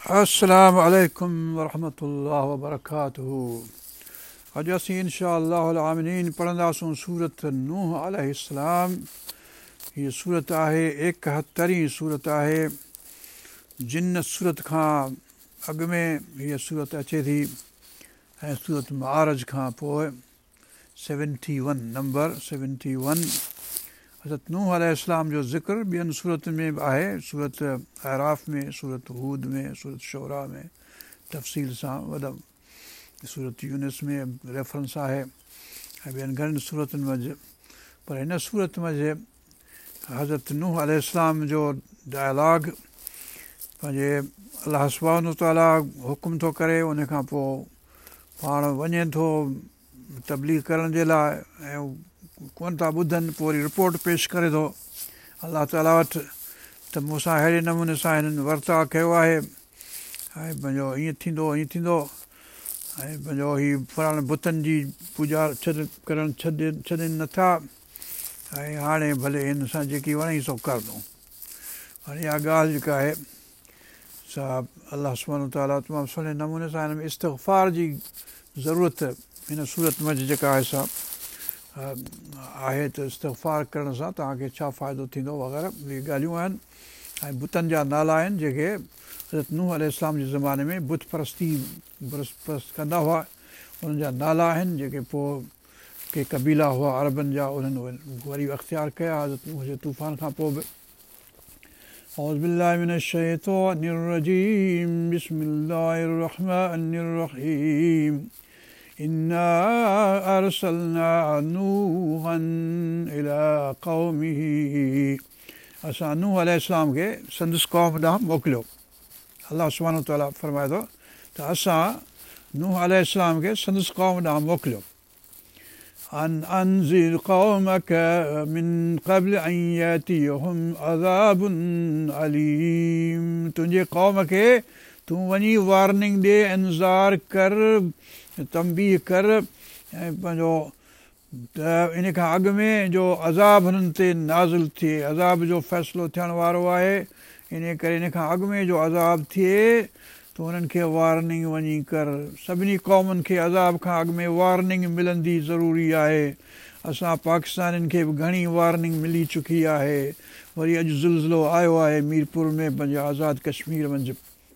अस्सलाम वालेकुम वरहमतुल्लाहि वबरकातुहू। अॼु असीं इंशा अल्लाहुल आमीन पढ़ंदासूं सूरत नूह अलैहिस्सलाम। हीअ सूरत आहे 71 सूरत आहे। जिन्न सूरत खां अॻु में हीअ सूरत अचे थी ऐं सूरत मारज खां पोइ 71 नंबर 71 हज़रत नूह अलैहिस्सलाम जो ज़िक्र ॿियनि सूरतुनि में बि आहे। सूरत आराफ़ में, सूरत हूद में, सूरत शोरा में तफ़सील सां वॾा, सूरत यूनिस में रेफरेंस आहे ऐं ॿियनि घणनि सूरतुनि मंझि। पर हिन सूरत मंझि हज़रत नूह अलैहिस्सलाम जो डायलॉग पंहिंजे अलाह सुब्हानहू तआला हुकुम थो करे, उन खां पोइ पाण वञे थो तबलीग करण जे लाइ ऐं कोन था ॿुधनि, पोइ वरी रिपोर्ट पेश करे थो अलाह ताला वटि त मूंसां अहिड़े नमूने सां हिननि वर्ताव कयो आहे ऐं पंहिंजो ईअं थींदो ईअं थींदो ऐं पंहिंजो हीअ फलाणे बुतनि जी पूॼा छॾनि नथा ऐं हाणे भले हिन सां जेकी वणे सो कर दूं। हाणे इहा ॻाल्हि जेका आहे सा अलाह सुब्हानहू तआला तमामु सुहिणे नमूने सां हिन में इस्तिग़फ़ार जी ज़रूरत हिन सूरत मंझि जेका आहे सा आहे त इस्तिग़फ़ार करण सां तव्हांखे छा फ़ाइदो थींदो वग़ैरह इहे ॻाल्हियूं आहिनि। ऐं बुतनि जा नाला आहिनि जेके हज़रत नूह अलैहिस्सलाम जे ज़माने में बुत परस्ती कंदा हुआ, उन्हनि जा नाला आहिनि जेके पोइ के क़बीला हुआ अरबनि जा, उन्हनि वरी अख़्तियार कया हज़रत नूह जे तूफ़ान खां पोइ बि। औज़ु बिल्लाहि मिनश शैतानिर रजीम बिस्मिल्लाहिर रहमानिर रहीम इन्ना अरसलना नूहन इला क़ौमिही। असां नूह अलैहिस्सलाम खे संदसि क़ौम ॾांहुं मोकिलियो। अलाह सुब्हानहू तआला फरमाए थो त असां नूह अलैहिस्सलाम खे संदसि क़ौम ॾांहुं मोकिलियो। अन अंज़िर क़ौमक मिन क़ब्ल अन यातियहुम अज़ाबुन अलीम। तुंहिंजे क़ौम खे तूं वञी वार्निंग ॾे, इंज़ार कर, तंबीह कर ऐं पंहिंजो त इन खां अॻु में जो अज़ाब हुननि ते नाज़िल थिए, अज़ाब जो फ़ैसिलो थियण वारो आहे, इन करे इन खां अॻु में जो अज़ाब थिए त हुननि खे वार्निंग वञी कर। सभिनी क़ौमुनि खे अज़ाब खां अॻु में वार्निंग मिलंदी ज़रूरी आहे। असां पाकिस्तानियुनि खे बि घणी वार्निंग मिली चुकी आहे। वरी अॼु ज़ुल्ज़ुलो आयो आहे मीरपुर में पंहिंजे आज़ाद कश्मीर मंझि।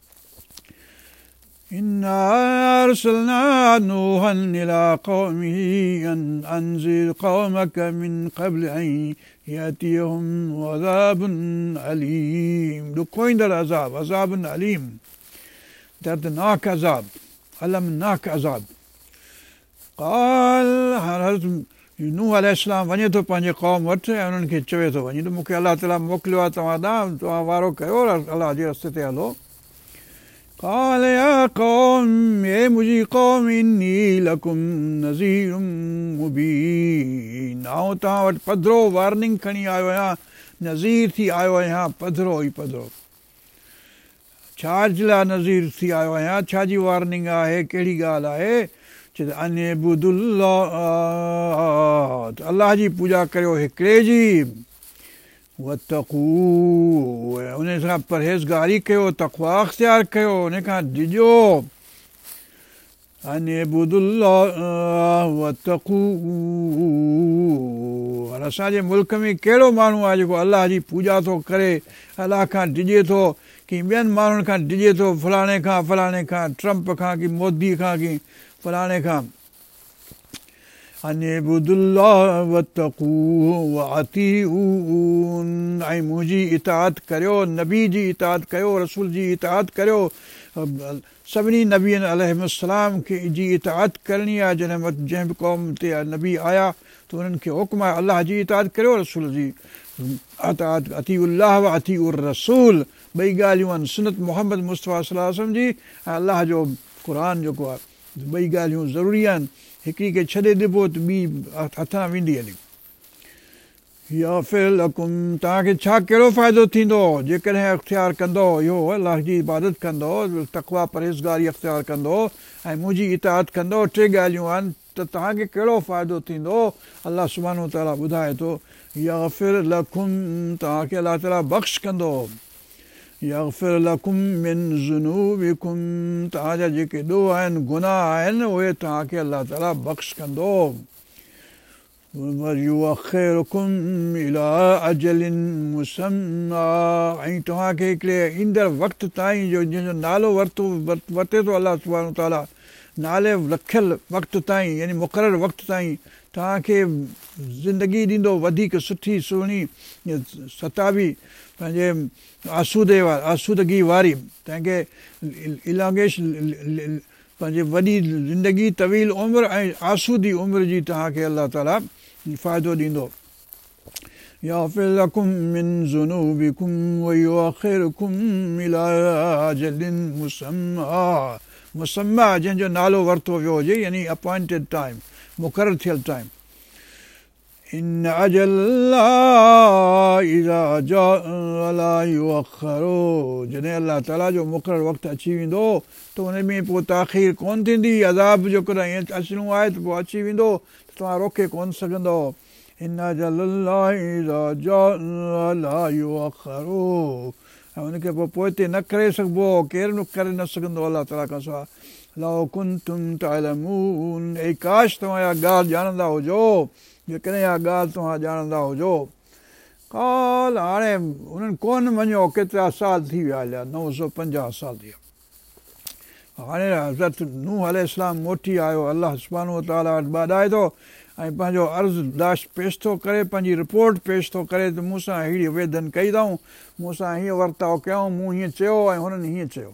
इन्ना अरसलना नूहन इला क़ौमिही अन अंज़िर क़ौमक मिन क़ब्ल अन यातियहुम अज़ाबुन अलीम। ॾुखोईंदड़ अज़ाब, अज़ाबुन अलीम, दर्दनाक अज़ाब, अलमनाक अज़ाब। क़ाल हज़रत नूह अलैहिस्सलाम वञे थो पंहिंजे क़ौम वटि ऐं उन्हनि खे चवे थो वञी त मूंखे अलाह ताला मोकिलियो आहे तव्हां ॾांहुं, तव्हां वारो कयो अलाह जे रस्ते ते हलो। क़ाल या क़ौम, हे मुंहिंजी क़ौम, इन्नी लकुम नज़ीरुम मुबीन। आउं तव्हां वटि पधिरो वार्निंग खणी आयो आहियां, नज़ीर थी आयो आहियां, पधिरो ई पधिरो। छा जे लाइ नज़ीर थी आयो आहियां, छा जी वार्निंग आहे, कहिड़ी ॻाल्हि आहे? चए त अनिअबुदुल्लाह, अलाह जी पूॼा करियो हिकिड़े जी, वतक़ू, उन सां परहेज़गारी कयो, तक़वा अख़्तियार कयो, उन खां डिॼो। अनिअबुदुल्लाह वतक़ू। हाणे असांजे मुल्क में कहिड़ो माण्हू आहे जेको अलाह जी पूॼा थो करे, अलाह खां डिॼे थो, की ॿियनि माण्हुनि खां डिॼे थो, फलाणे खां, ट्रम्प खां, की मोदी खां, की फलाणे खां। अनिअबुदुल्लाह वतक़ू वअतीऊन, ऐं मुंहिंजी इताअत करियो, नबी जी इताअत कयो, रसूल जी इताअत करियो। सभिनी नबियनि अलैहिस्सलाम खे जी इताअत करणी आहे। जंहिं बि क़ौम ते नबी आया त उन्हनि खे हुकुम आहे अलाह जी इताअत करियो, रसूल जी इताअत, अतीउल्लाह व अतीउर रसूल, ॿई ॻाल्हियूं आहिनि, सुन्नत मुहम्मद मुस्तफ़ा सल्लल्लाहु अलैहि वसल्लम जी ऐं अलाह जो क़ुर जेको आहे, ॿई ॻाल्हियूं ज़रूरी आहिनि। हिकिड़ी खे छॾे ॾिबो त ॿी हथां वेंदी हली। याग़फिर लकुम, तव्हांखे छा कहिड़ो फ़ाइदो थींदो जेकॾहिं अख़्तियार कंदो इहो अलाह जी इबादत कंदो, तक़वा परहेज़गारी अख़्तियार कंदो ऐं मुंहिंजी इताअत कंदो। टे ॻाल्हियूं आहिनि त तव्हांखे कहिड़ो फ़ाइदो थींदो। अलाह सुब्हानहू तआला ॿुधाए थो, याग़फिर लकुम, तव्हांखे अलाह ताला बख़्श कंदो। यग़फ़िर लकुम मिन ज़ुनूबिकुम, तव्हांजा जेके ॾोह आहिनि गुनाह आहिनि उहे तव्हांखे अलाह ताला बख़्श कंदो। युअख़िरुकुम इला अजलिन मुसम्मा, ऐं तव्हांखे हिकिड़े ईंदड़ वक़्तु ताईं जो जंहिंजो नालो वरिते थो अलाह सुब्हानो ताला, नाले रखियल वक़्तु ताईं यानी मुक़ररु वक़्तु ताईं तव्हांखे ज़िंदगी ॾींदो वधीक सुठी सुहिणी सताबी पंहिंजे आसूदगी वारी, तंहिंखे इलांगेशन पंहिंजे वॾी ज़िंदगी तवील उमिरि ऐं आसूदी उमिरि जी तव्हांखे अलाह ताला फ़ाइदो ॾींदो। यग़फ़िर लकुम मिन ज़ुनूबिकुम व युअख़िरुकुम इला अजलिन मुसम्मा, मुसम्मा जंहिंजो नालो वरितो वियो हुजे यानी अपॉइंटेड टाइम, मुक़ररु थियल टाइम। इन अजल्लाह इज़ा जाअ ला युअख़्ख़रो, जॾहिं अलाह ताला जो मुक़ररु वक़्तु अची वेंदो त उन में पोइ ताख़ीर कोन थींदी। अज़ाब जो कॾहिं ईअं अचिणो आहे त पोइ अची वेंदो त तव्हां रोके कोन सघंदो। इन अजल्लाह इज़ा जाअ ला युअख़्ख़रो, ऐं हुनखे पोइ ते न करे सघिबो, केरु बि करे न सघंदो अलाह ताला खां सवाइ। लौ कुंतुम तअलमून, ऐं काश तव्हां इहा ॻाल्हि ॼाणंदा हुजो, जेकॾहिं इहा ॻाल्हि तव्हां ॼाणंदा हुजो। काल, हाणे उन्हनि कोन मञियो, केतिरा साल थी विया हलिया, 950 साल थी विया। हाणे हज़रत नूह अलैहिस्सलाम मोटी आयो, अलाह सुब्हानो व तआला वटि ॿाॾाए थो ऐं पंहिंजो अर्ज़दाश पेश थो करे, पंहिंजी रिपोर्ट पेश थो करे त मूंसां अहिड़ी वेदन कई अथऊं, मूंसां हीअं वर्ताव कयऊं, मूं हीअं चयो ऐं हुननि हीअं चयो।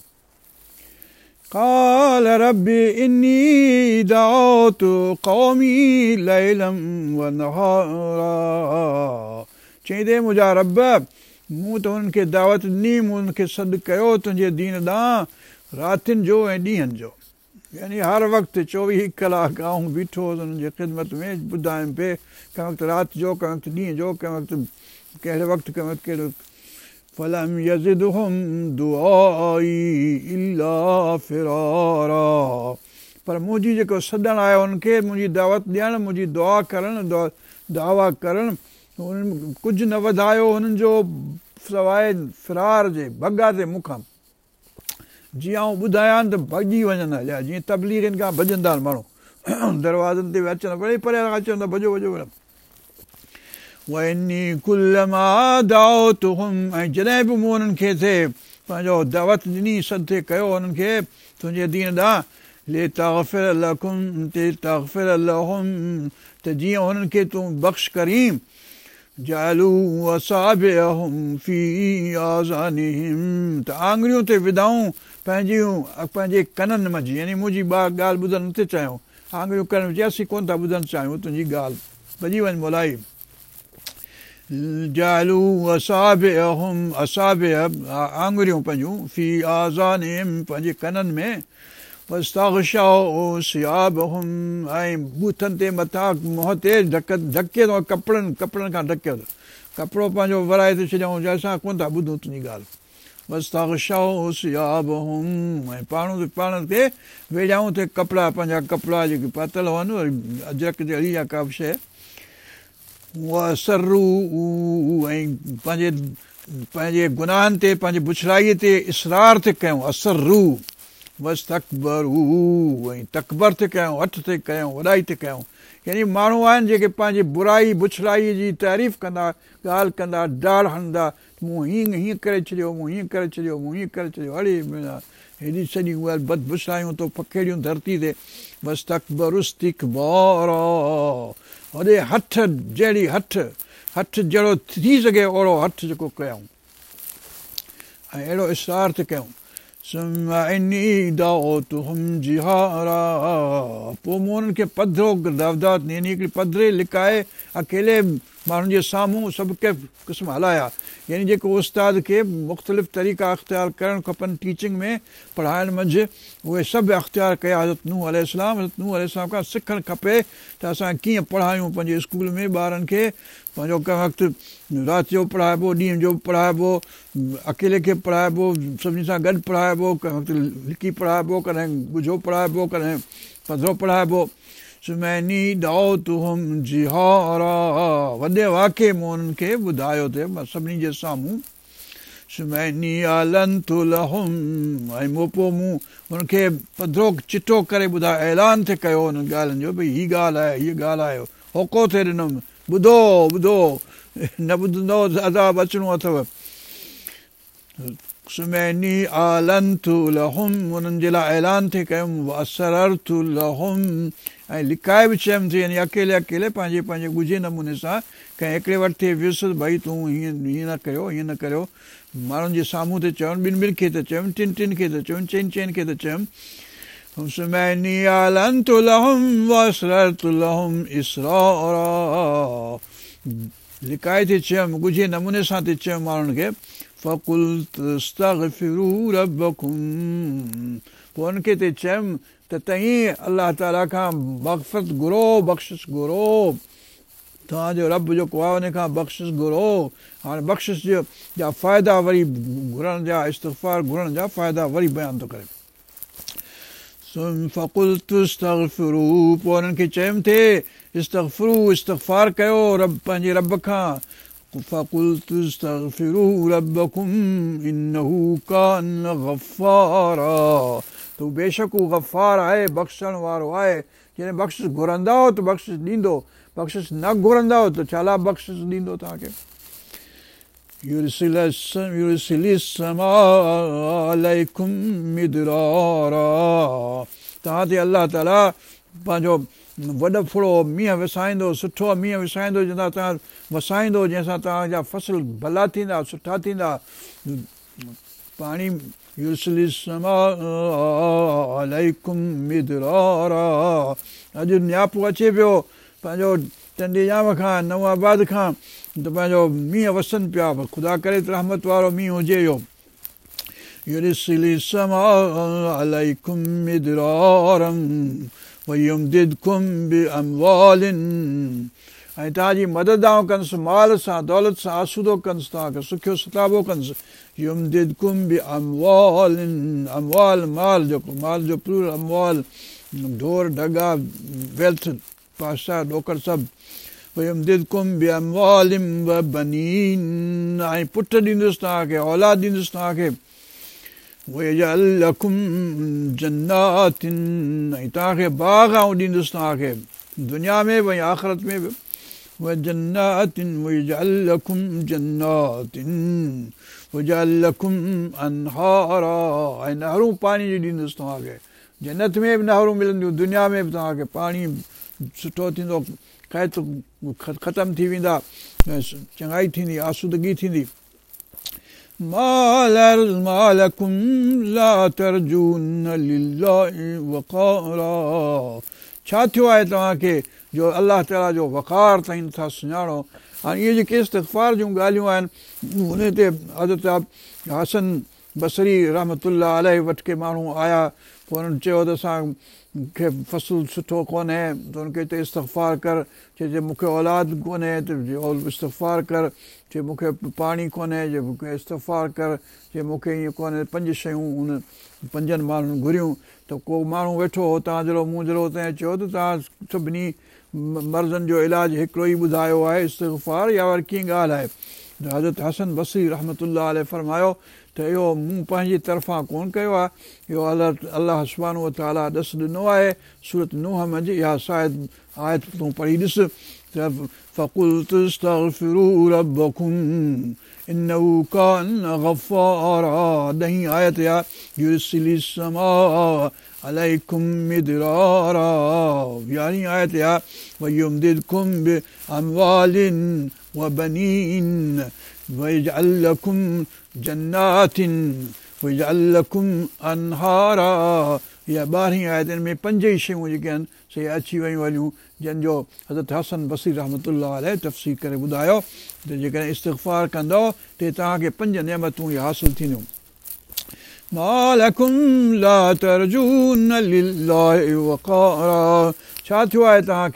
क़ाल रब्बि इन्नी दअउतु क़ौमी लैलन व नहारा, चईंदे मुंहिंजा रब, मूं त हुननि खे दावत ॾिनी, मूं हुननि खे सॾु कयो तुंहिंजे दीन ॾांहुं, रातिनि जो ऐं ॾींहंनि जो, यानी हर वक़्तु 24 कलाक आऊं बीठो हुननि जे ख़िदमत में ॿुधायुमि पिए, कंहिं वक़्तु राति जो, कंहिं वक़्तु ॾींहं जो, कंहिं वक़्तु कहिड़े वक़्तु, कंहिं वक़्तु कहिड़ो। फलम यज़िदहुम दुआई इल्ला फिरारा, पर मुंहिंजी जेको सॾणु आहे उनखे, मुंहिंजी दावत ॾियणु, मुंहिंजी दुआ करणु, दावा करणु, कुझु न वधायो हुननि जो सवाइ फिरार जे, भॻा ते मूंखां। जीअं आऊं ॿुधायां त भॼी वञनि हलिया, जीअं तबलीगनि खां भॼंदा आहिनि माण्हू, दरवाज़नि ते अचनि, वरी परियां अचनि त भॼो भॼो वञो। वइन्नी कुल्लमा दअउतुहुम, ऐं जॾहिं बि मूं हुननि खे थिए पंहिंजो दावत ॾिनी, सदे कयो हुननि खे तुंहिंजे दीन ॾांहुं, लितग़फ़िर लकुम तग़फ़िर लहुम, त जीअं हुननि खे तूं बख़्श करीं। जालू असाबिअहुम फी आज़ानिहिम, त आङुरियूं ते विधाऊं पंहिंजे कननि मंझि, यानी मुंहिंजी ॻाल्हि ॿुधणु नथे चाहियूं, आङुरियूं करण जे असीं कोन था ॿुधणु चाहियूं तुंहिंजी ॻाल्हि, भॼी वञ मोलाई। जालू असाबिअहुम, असाबिअ आङुरियूं पंहिंजूं, फी आज़ानिहिम पंहिंजे कननि में, वस्तग़शौ सियाबहुम, ऐं बूथनि ते मथां मुंहं ते ढके थो, कपिड़नि खां ढकियो थो, कपिड़ो पंहिंजो वराए थो छॾियऊं, असां कोन था ॿुधूं तुंहिंजी ॻाल्हि। वस्तग़शौ सियाबहुम, ऐं पाण ते वेझाऊं ते कपिड़ा, पंहिंजा कपिड़ा जेके पातल हुअनि, अजरक जहिड़ी या का बि शइ, वसरू, ऐं पंहिंजे गुनाहनि ते, पंहिंजे बुछड़ाईअ ते इसरार ते कयूं, असरू, वस्तकबरू, ऐं तकबर ते कयूं, हथ ते कयूं, वॾाई ते कयूं, यानी माण्हू आहिनि जेके पंहिंजी बुराई बुछड़ाईअ जी तारीफ़ कंदा, ॻाल्हि कंदा, डाढ़ हणंदा, मूं हीअं करे छॾियो, मूं हीअं करे छॾियो, मूं हीअं करे छॾियो, अड़े हेॾी सॼी उहा बदबुछड़ायूं तो पखेड़ियूं धरती ते। वस्तकबरु इस्तिकबारा, होॾे हथ जहिड़ी हथ जहिड़ो थी सघे ओहिड़ो हथ जेको कयूं ऐं अहिड़ो इसरार ते कयूं। सुम्मा इन्नी दअउतुहुम जिहारा, पोइ मूं हुननि खे पधिरो दावत यानी हिकिड़ी पधिरे लिकाए अकेले माण्हुनि जे साम्हूं सभु के क़िस्म हलाया, यानी जेको उस्ताद खे मुख़्तलिफ़ तरीक़ा अख़्तियार करणु खपनि टीचिंग में, पढ़ाइण मंझि, उहे सभु अख़्तियार कया हज़रत नूह अलैहिस्सलाम। हज़रत नूह अलैहिस्सलाम खां सिखणु खपे त असां कीअं पढ़ायूं पंहिंजे स्कूल में ॿारनि खे, पंहिंजो कंहिं वक़्तु राति जो पढ़ाइबो, ॾींहं जो पढ़ाइबो, अकेले खे पढ़ाइबो, सभिनी सां गॾु पढ़ाइबो, कंहिं वक़्तु लिकी पढ़ाइबो, कॾहिं ॻुझो पढ़ाइबो, कॾहिं पधिरो पढ़ाइबो। सुमैनी दअउतुहुम जिहारा, वॾे वाक़े मूं हुननि खे ॿुधायो थे सभिनी जे साम्हूं सुमैनी आलंतु लहुम ऐं पोइ मूं हुनखे पधरो चिटो करे ॿुधायो ऐलान थिए कयो हुन ॻाल्हियुनि जो भई हीअ ॻाल्हि आहे हीअ ॻाल्हि आहे होको थिए ॾिनमि ॿुधो ॿुधो न ॿुधंदव अज़ाब अचिणो अथव सुमैनी आलंतु लहुम उन्हनि जे लाइ ऐलान थिए कयुमि वअसररतु लहुम ऐं लिकाए बि चयुमि थी यानी अकेले अकेले पंहिंजे पंहिंजे ॻुझे नमूने सां कंहिं हिकिड़े वटि थिए वियुसि भई तूं हीअं हीअं न कयो हीअं न करियो माण्हुनि जे साम्हूं ते चवनि ॿिनि ॿिनि खे त चयुमि टिनि खे त चयुमि चइनि खे त चयुमि सुमैनी आलंतु लहुम वअसररतु लहुम इसरारा लिकाए थी चयुमि ॻुझे नमूने सां थी चयुमि माण्हुनि खे फ़क़ुल्तु इस्तग़फ़िरू रब्बकुम पोइ हुनखे ते चयुमि त तईं अलाह ताला खां मग़फ़िरत घुरो बख़्शिश घुरो तव्हांजो रब जेको आहे उन खां बख़्शिश घुरो हाणे बख़्शिश जा फ़ाइदा वरी घुरण जा इस्तग़फ़ार घुरण जा फ़ाइदा वरी बयानु थो करे फ़क़ुल्तु इस्तग़फ़िरू पोइ हुननि खे चयुमि थिए इस्तग़फ़िरू इस्तग़फ़ार कयो रब पंहिंजे रब खां फ़क़ुल्तु इस्तग़फ़िरू रब्बकुम इन्नहू कान गफ़्फ़ारा त बेशक हू गफ़्फ़ार आहे बख़्शण वारो आहे जॾहिं बख़्शिश घुरंदा त बख़्शिश ॾींदो बख़्शिश न घुरंदा त छाला बख़्शिश ॾींदो तव्हांखे तव्हां ते अलाह ताला पंहिंजो वॾो फुड़ो मींहं विसाईंदो सुठो मींहं विसाईंदो जंहिंसां तव्हां वसाईंदो जंहिंसां तव्हांजा फसल भला थींदा सुठा थींदा पाणी अॼु नियापो अचे पियो पंहिंजो टंडीजाम खां नवाबाद खां त पंहिंजो मींहं वसनि पिया ख़ुदा करे त रहमत वारो मींहुं हुजे इहो ऐं तव्हांजी मदद आऊं कंदुसि माल सां दौलत सां आसूदो कंदुसि तव्हांखे सुखियो सताबो कंदुसि अमवाल माल जेको माल जो प्लूरल अमवाल ढोर ढगा वेल्थ पासा ॾोकर सभु ऐं पुट ॾींदुसि तव्हांखे औलाद ॾींदुसि तव्हांखे जन्नातिन ऐं तव्हांखे बाग़ आऊं ॾींदुसि तव्हांखे दुनिया में बि ऐं आख़िरत में बि अनहारा ऐं नहरूं पाणी जी ॾींदुसि तव्हांखे जन्नत में बि नहरूं मिलंदियूं दुनिया में बि तव्हांखे पाणी सुठो थींदो क़ैद ख़तमु थी वेंदा चङाई थींदी आसूदगी थींदी छा थियो आहे तव्हांखे जो अलाह ताला जो वक़ार ताईं नथा सुञाणो हाणे इहे जेके इस्तग़फ़ार जूं ॻाल्हियूं आहिनि उन ते हज़रत हसन बसरी रहमतुल्लाह अलैहि वटि के माण्हू आया पोइ हुननि चयो त असांखे फ़सुलु सुठो कोन्हे त हुनखे चए इस्तग़फ़ार कर चए मूंखे औलाद कोन्हे त इस्तग़फ़ार कर चए मूंखे पाणी कोन्हे जे मूंखे इस्तग़फ़ार कर चए मूंखे ईअं कोन्हे 5 शयूं उन 5 माण्हुनि घुरियूं त को माण्हू वेठो हो तव्हां जहिड़ो मूं जहिड़ो तंहिं चयो त तव्हां सभिनी मर्ज़नि जो इलाजु हिकिड़ो ई ॿुधायो आहे इस्तग़फ़ार या वरी कीअं ॻाल्हि आहे त हज़रत हसन बसरी रहमतुल्लाह अलैहि फरमायो त इहो मूं पंहिंजी तरफ़ां कोन कयो आहे इहो अलाह सुब्हानहु व तआला ॾस ॾिनो आहे सूरत नूह मंझि इहा शायदि आयत तूं पढ़ी ॾिस त फ़क़ुल्तु इस्तग़फ़िरू रब्बकुम इन्नहू कान गफ़्फ़ारा 10हीं आयत आहे युरसिलिस समा अलैकुम मिदरारा 11हीं आयत आहे वयुमदिदकुम बिअमवालिन वबनीन वयजअल लकुम जन्नातिन वयजअल लकुम अनहारा इहा 12हीं आयत में 5 ई शयूं जेके आहिनि से अची वियूं हलियूं जंहिंजो हज़रत हसन बसरी रहमतुल्लाह अलैहि तफ़सीर करे ॿुधायो त जेकॾहिं इस्तग़फ़ार कंदव त तव्हांखे 5 नेमतूं इहे हासिलु थींदियूं मालकुम ला तरजून लिल्लाहि वक़ारा छा थियो आहे तव्हांखे